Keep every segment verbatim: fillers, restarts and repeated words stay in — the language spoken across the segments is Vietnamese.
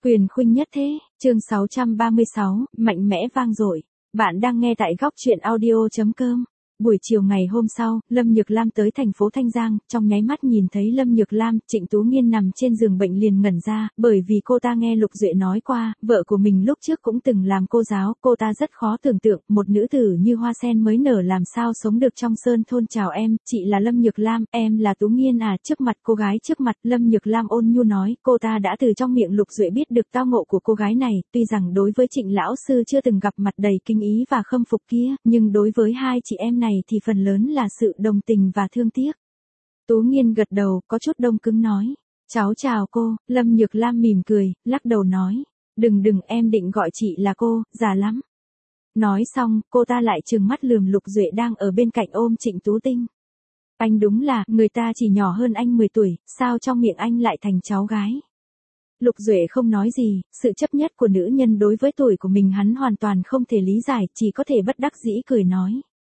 Quyền khuynh nhất thế, chương sáu trăm ba mươi sáu, mạnh mẽ vang dội. Bạn đang nghe tại góc truyện audio.com. Buổi chiều ngày hôm sau, Lâm Nhược Lam tới thành phố Thanh Giang, trong nháy mắt nhìn thấy Lâm Nhược Lam, Trịnh Tú Nghiên nằm trên giường bệnh liền ngẩn ra, bởi vì cô ta nghe Lục Duệ nói qua, vợ của mình lúc trước cũng từng làm cô giáo, cô ta rất khó tưởng tượng, một nữ tử như hoa sen mới nở làm sao sống được trong sơn thôn. Chào em, chị là Lâm Nhược Lam, em là Tú Nghiên à. Trước mặt cô gái trước mặt, Lâm Nhược Lam ôn nhu nói, cô ta đã từ trong miệng Lục Duệ biết được tao ngộ của cô gái này, tuy rằng đối với Trịnh lão sư chưa từng gặp mặt đầy kinh ý và khâm phục kia, nhưng đối với hai chị em này thì phần lớn là sự đồng tình và thương tiếc. Tú Nghiên gật đầu, có chút đông cứng nói, cháu chào cô. Lâm Nhược Lam mỉm cười, lắc đầu nói, đừng đừng, em định gọi chị là cô, già lắm. Nói xong, cô ta lại trừng mắt lườm Lục Duệ đang ở bên cạnh ôm Trịnh Tú Tinh. Anh đúng là, người ta chỉ nhỏ hơn anh mười tuổi, sao trong miệng anh lại thành cháu gái? Lục Duệ không nói gì, sự chấp nhất của nữ nhân đối với tuổi của mình hắn hoàn toàn không thể lý giải, chỉ có thể bất đắc dĩ cười nói.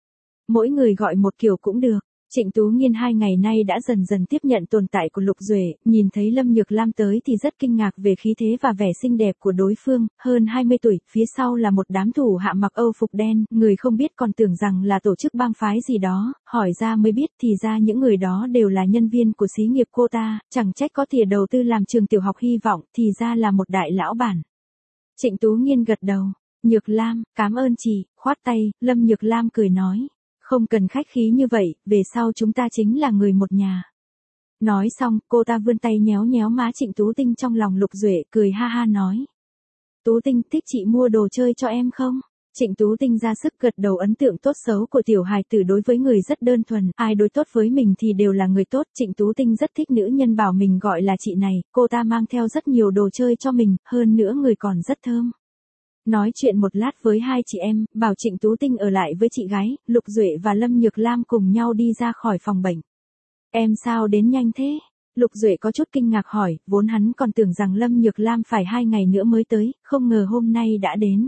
Mỗi người gọi một kiểu cũng được. Trịnh Tú Nghiên hai ngày nay đã dần dần tiếp nhận tồn tại của Lục Duệ, nhìn thấy Lâm Nhược Lam tới thì rất kinh ngạc về khí thế và vẻ xinh đẹp của đối phương, hơn hai mươi tuổi, phía sau là một đám thủ hạ mặc Âu phục đen, người không biết còn tưởng rằng là tổ chức bang phái gì đó, hỏi ra mới biết thì ra những người đó đều là nhân viên của xí nghiệp cô ta, chẳng trách có tiền đầu tư làm trường tiểu học hy vọng, thì ra là một đại lão bản. Trịnh Tú Nghiên gật đầu, Nhược Lam, cảm ơn chị, khoát tay, Lâm Nhược Lam cười nói. Không cần khách khí như vậy, về sau chúng ta chính là người một nhà. Nói xong, cô ta vươn tay nhéo nhéo má Trịnh Tú Tinh trong lòng Lục Duệ, cười ha ha nói. Tú Tinh, thích chị mua đồ chơi cho em không? Trịnh Tú Tinh ra sức gật đầu. Ấn tượng tốt xấu của tiểu hài tử đối với người rất đơn thuần, ai đối tốt với mình thì đều là người tốt. Trịnh Tú Tinh rất thích nữ nhân bảo mình gọi là chị này, cô ta mang theo rất nhiều đồ chơi cho mình, hơn nữa người còn rất thơm. Nói chuyện một lát với hai chị em, bảo Trịnh Tú Tinh ở lại với chị gái, Lục Duệ và Lâm Nhược Lam cùng nhau đi ra khỏi phòng bệnh. Em sao đến nhanh thế? Lục Duệ có chút kinh ngạc hỏi, vốn hắn còn tưởng rằng Lâm Nhược Lam phải hai ngày nữa mới tới, không ngờ hôm nay đã đến.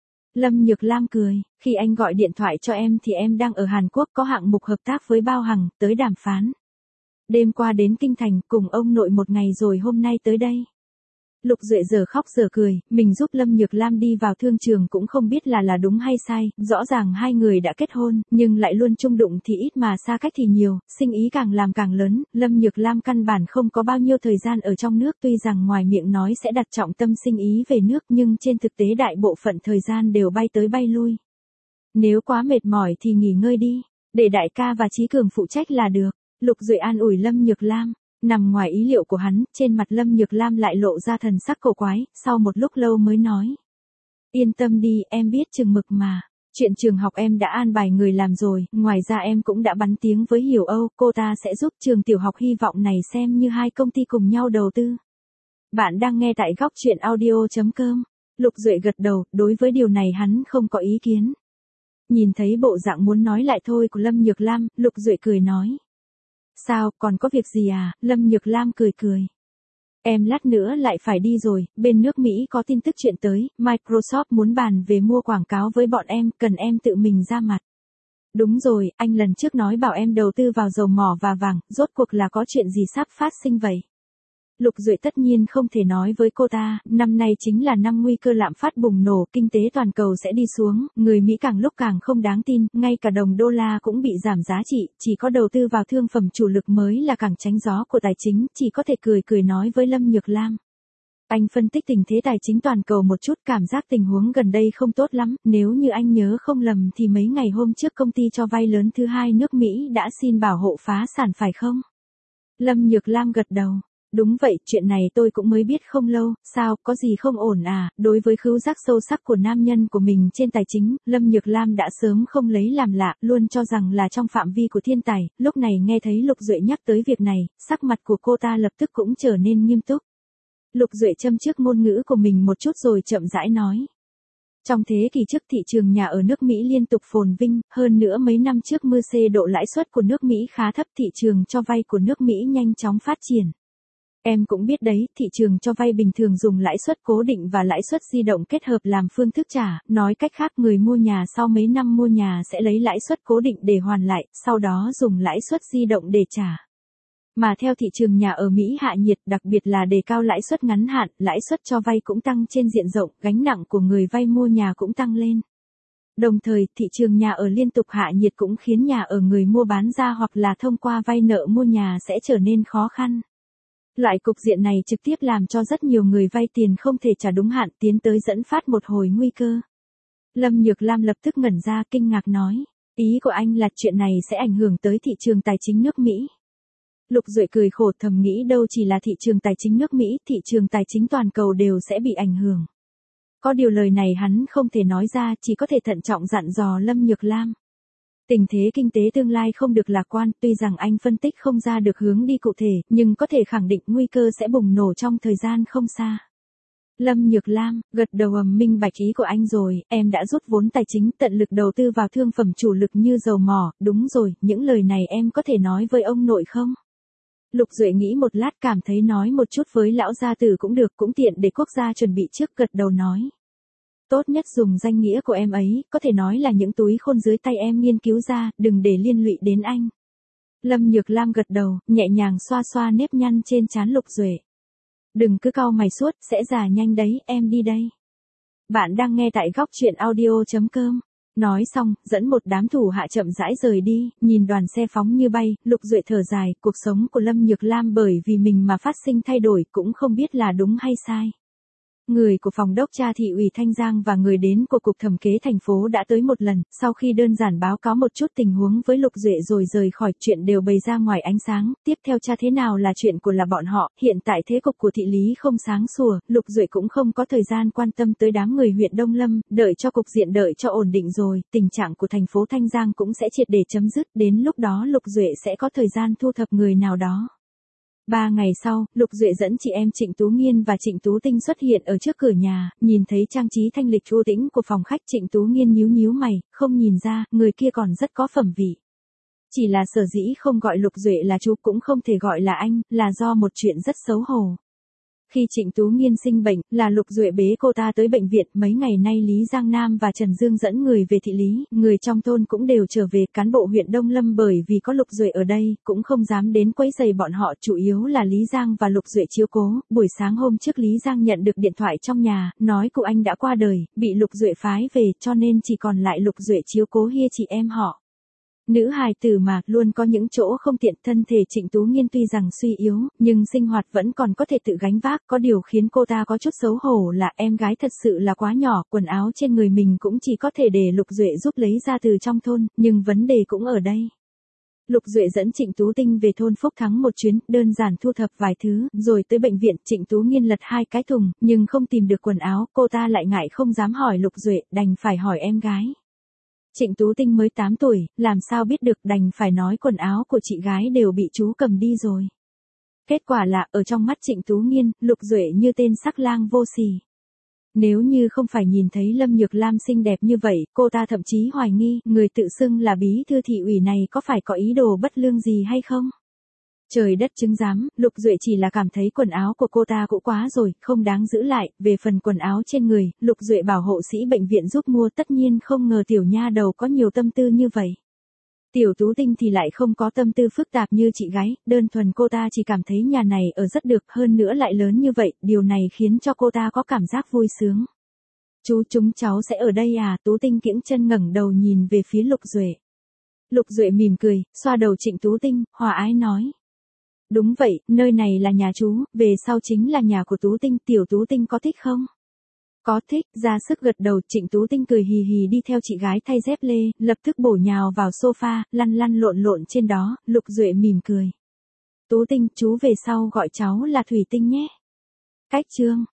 Lâm Nhược Lam cười, khi anh gọi điện thoại cho em thì em đang ở Hàn Quốc có hạng mục hợp tác với Bao Hằng, tới đàm phán. Đêm qua đến Kinh Thành cùng ông nội một ngày rồi hôm nay tới đây. Lục Duệ giờ khóc giờ cười, mình giúp Lâm Nhược Lam đi vào thương trường cũng không biết là là đúng hay sai, rõ ràng hai người đã kết hôn, nhưng lại luôn chung đụng thì ít mà xa cách thì nhiều, sinh ý càng làm càng lớn, Lâm Nhược Lam căn bản không có bao nhiêu thời gian ở trong nước, tuy rằng ngoài miệng nói sẽ đặt trọng tâm sinh ý về nước nhưng trên thực tế đại bộ phận thời gian đều bay tới bay lui. Nếu quá mệt mỏi thì nghỉ ngơi đi, để đại ca và Chí Cường phụ trách là được. Lục Duệ an ủi Lâm Nhược Lam. Nằm ngoài ý liệu của hắn, trên mặt Lâm Nhược Lam lại lộ ra thần sắc cổ quái, sau một lúc lâu mới nói. Yên tâm đi, em biết chừng mực mà. Chuyện trường học em đã an bài người làm rồi, ngoài ra em cũng đã bắn tiếng với Hiểu Âu, cô ta sẽ giúp trường tiểu học hy vọng này xem như hai công ty cùng nhau đầu tư. Bạn đang nghe tại góc truyện audio.com. Lục Duệ gật đầu, đối với điều này hắn không có ý kiến. Nhìn thấy bộ dạng muốn nói lại thôi của Lâm Nhược Lam, Lục Duệ cười nói. Sao, còn có việc gì à? Lâm Nhược Lam cười cười. Em lát nữa lại phải đi rồi, bên nước Mỹ có tin tức chuyện tới, Microsoft muốn bàn về mua quảng cáo với bọn em, cần em tự mình ra mặt. Đúng rồi, anh lần trước nói bảo em đầu tư vào dầu mỏ và vàng, rốt cuộc là có chuyện gì sắp phát sinh vậy? Lục Duệ tất nhiên không thể nói với cô ta, năm nay chính là năm nguy cơ lạm phát bùng nổ, kinh tế toàn cầu sẽ đi xuống, người Mỹ càng lúc càng không đáng tin, ngay cả đồng đô la cũng bị giảm giá trị, chỉ có đầu tư vào thương phẩm chủ lực mới là càng tránh gió của tài chính, chỉ có thể cười cười nói với Lâm Nhược Lam. Anh phân tích tình thế tài chính toàn cầu một chút, cảm giác tình huống gần đây không tốt lắm, nếu như anh nhớ không lầm thì mấy ngày hôm trước công ty cho vay lớn thứ hai nước Mỹ đã xin bảo hộ phá sản phải không? Lâm Nhược Lam gật đầu. Đúng vậy, chuyện này tôi cũng mới biết không lâu, sao, có gì không ổn à? Đối với khứu giác sâu sắc của nam nhân của mình trên tài chính, Lâm Nhược Lam đã sớm không lấy làm lạ, luôn cho rằng là trong phạm vi của thiên tài, lúc này nghe thấy Lục Duệ nhắc tới việc này, sắc mặt của cô ta lập tức cũng trở nên nghiêm túc. Lục Duệ châm trước ngôn ngữ của mình một chút rồi chậm rãi nói. Trong thế kỷ trước thị trường nhà ở nước Mỹ liên tục phồn vinh, hơn nữa mấy năm trước mưa xê độ lãi suất của nước Mỹ khá thấp, thị trường cho vay của nước Mỹ nhanh chóng phát triển. Em cũng biết đấy, thị trường cho vay bình thường dùng lãi suất cố định và lãi suất di động kết hợp làm phương thức trả, nói cách khác người mua nhà sau mấy năm mua nhà sẽ lấy lãi suất cố định để hoàn lại, sau đó dùng lãi suất di động để trả. Mà theo thị trường nhà ở Mỹ hạ nhiệt, đặc biệt là đề cao lãi suất ngắn hạn, lãi suất cho vay cũng tăng trên diện rộng, gánh nặng của người vay mua nhà cũng tăng lên. Đồng thời, thị trường nhà ở liên tục hạ nhiệt cũng khiến nhà ở người mua bán ra hoặc là thông qua vay nợ mua nhà sẽ trở nên khó khăn. Loại cục diện này trực tiếp làm cho rất nhiều người vay tiền không thể trả đúng hạn, tiến tới dẫn phát một hồi nguy cơ. Lâm Nhược Lam lập tức ngẩn ra, kinh ngạc nói, ý của anh là chuyện này sẽ ảnh hưởng tới thị trường tài chính nước Mỹ. Lục Duệ cười khổ, thầm nghĩ đâu chỉ là thị trường tài chính nước Mỹ, thị trường tài chính toàn cầu đều sẽ bị ảnh hưởng. Có điều lời này hắn không thể nói ra, chỉ có thể thận trọng dặn dò Lâm Nhược Lam. Tình thế kinh tế tương lai không được lạc quan, tuy rằng anh phân tích không ra được hướng đi cụ thể, nhưng có thể khẳng định nguy cơ sẽ bùng nổ trong thời gian không xa. Lâm Nhược Lam, gật đầu ầm, minh bạch ý của anh rồi, em đã rút vốn tài chính tận lực đầu tư vào thương phẩm chủ lực như dầu mỏ, đúng rồi, những lời này em có thể nói với ông nội không? Lục Duệ nghĩ một lát cảm thấy nói một chút với lão gia tử cũng được, cũng tiện để quốc gia chuẩn bị trước, gật đầu nói. Tốt nhất dùng danh nghĩa của em ấy, có thể nói là những túi khôn dưới tay em nghiên cứu ra, đừng để liên lụy đến anh. Lâm Nhược Lam gật đầu, nhẹ nhàng xoa xoa nếp nhăn trên trán Lục Duệ. Đừng cứ cau mày suốt, sẽ già nhanh đấy, em đi đây. Bạn đang nghe tại góc truyện audio chấm com. Nói xong, dẫn một đám thủ hạ chậm rãi rời đi, nhìn đoàn xe phóng như bay, Lục Duệ thở dài, cuộc sống của Lâm Nhược Lam bởi vì mình mà phát sinh thay đổi cũng không biết là đúng hay sai. Người của phòng đốc tra thị ủy Thanh Giang và người đến của cục thẩm kế thành phố đã tới một lần, sau khi đơn giản báo cáo một chút tình huống với Lục Duệ rồi rời khỏi, chuyện đều bày ra ngoài ánh sáng, tiếp theo tra thế nào là chuyện của là bọn họ, hiện tại thế cục của thị lý không sáng sủa, Lục Duệ cũng không có thời gian quan tâm tới đám người huyện Đông Lâm, đợi cho cục diện đợi cho ổn định rồi, tình trạng của thành phố Thanh Giang cũng sẽ triệt để chấm dứt, đến lúc đó Lục Duệ sẽ có thời gian thu thập người nào đó. Ba ngày sau, Lục Duệ dẫn chị em Trịnh Tú Nghiên và Trịnh Tú Tinh xuất hiện ở trước cửa nhà, nhìn thấy trang trí thanh lịch u tĩnh của phòng khách, Trịnh Tú Nghiên nhíu nhíu mày, không nhìn ra, người kia còn rất có phẩm vị. Chỉ là sở dĩ không gọi Lục Duệ là chú cũng không thể gọi là anh, là do một chuyện rất xấu hổ. Khi Trịnh Tú Nghiên sinh bệnh, là Lục Duệ bế cô ta tới bệnh viện, mấy ngày nay Lý Giang Nam và Trần Dương dẫn người về thị lý, người trong thôn cũng đều trở về, cán bộ huyện Đông Lâm bởi vì có Lục Duệ ở đây, cũng không dám đến quấy rầy bọn họ, chủ yếu là Lý Giang và Lục Duệ chiếu cố. Buổi sáng hôm trước Lý Giang nhận được điện thoại trong nhà, nói cụ anh đã qua đời, bị Lục Duệ phái về, cho nên chỉ còn lại Lục Duệ chiếu cố hia chị em họ. Nữ hài tử mà, luôn có những chỗ không tiện, thân thể Trịnh Tú Nghiên tuy rằng suy yếu, nhưng sinh hoạt vẫn còn có thể tự gánh vác, có điều khiến cô ta có chút xấu hổ là em gái thật sự là quá nhỏ, quần áo trên người mình cũng chỉ có thể để Lục Duệ giúp lấy ra từ trong thôn, nhưng vấn đề cũng ở đây. Lục Duệ dẫn Trịnh Tú Tinh về thôn Phúc Thắng một chuyến, đơn giản thu thập vài thứ, rồi tới bệnh viện, Trịnh Tú Nghiên lật hai cái thùng, nhưng không tìm được quần áo, cô ta lại ngại không dám hỏi Lục Duệ, đành phải hỏi em gái. Trịnh Tú Tinh mới tám tuổi, làm sao biết được, đành phải nói quần áo của chị gái đều bị chú cầm đi rồi. Kết quả là, ở trong mắt Trịnh Tú Nghiên, Lục Duệ như tên sắc lang vô sỉ. Nếu như không phải nhìn thấy Lâm Nhược Lam xinh đẹp như vậy, cô ta thậm chí hoài nghi, người tự xưng là bí thư thị ủy này có phải có ý đồ bất lương gì hay không? Trời đất chứng giám, Lục Duệ chỉ là cảm thấy quần áo của cô ta cũ quá rồi, không đáng giữ lại, về phần quần áo trên người, Lục Duệ bảo hộ sĩ bệnh viện giúp mua, tất nhiên không ngờ tiểu nha đầu có nhiều tâm tư như vậy. Tiểu Tú Tinh thì lại không có tâm tư phức tạp như chị gái, đơn thuần cô ta chỉ cảm thấy nhà này ở rất được, hơn nữa lại lớn như vậy, điều này khiến cho cô ta có cảm giác vui sướng. Chú chúng cháu sẽ ở đây à? Tú Tinh kiễng chân ngẩng đầu nhìn về phía Lục Duệ. Lục Duệ mỉm cười, xoa đầu Trịnh Tú Tinh, hòa ái nói. Đúng vậy, nơi này là nhà chú, về sau chính là nhà của Tú Tinh, tiểu Tú Tinh có thích không? Có thích, ra sức gật đầu, Trịnh Tú Tinh cười hì hì đi theo chị gái thay dép lê, lập tức bổ nhào vào sofa, lăn lăn lộn lộn trên đó, Lục Duệ mỉm cười. Tú Tinh, chú về sau gọi cháu là Thủy Tinh nhé. Cách chương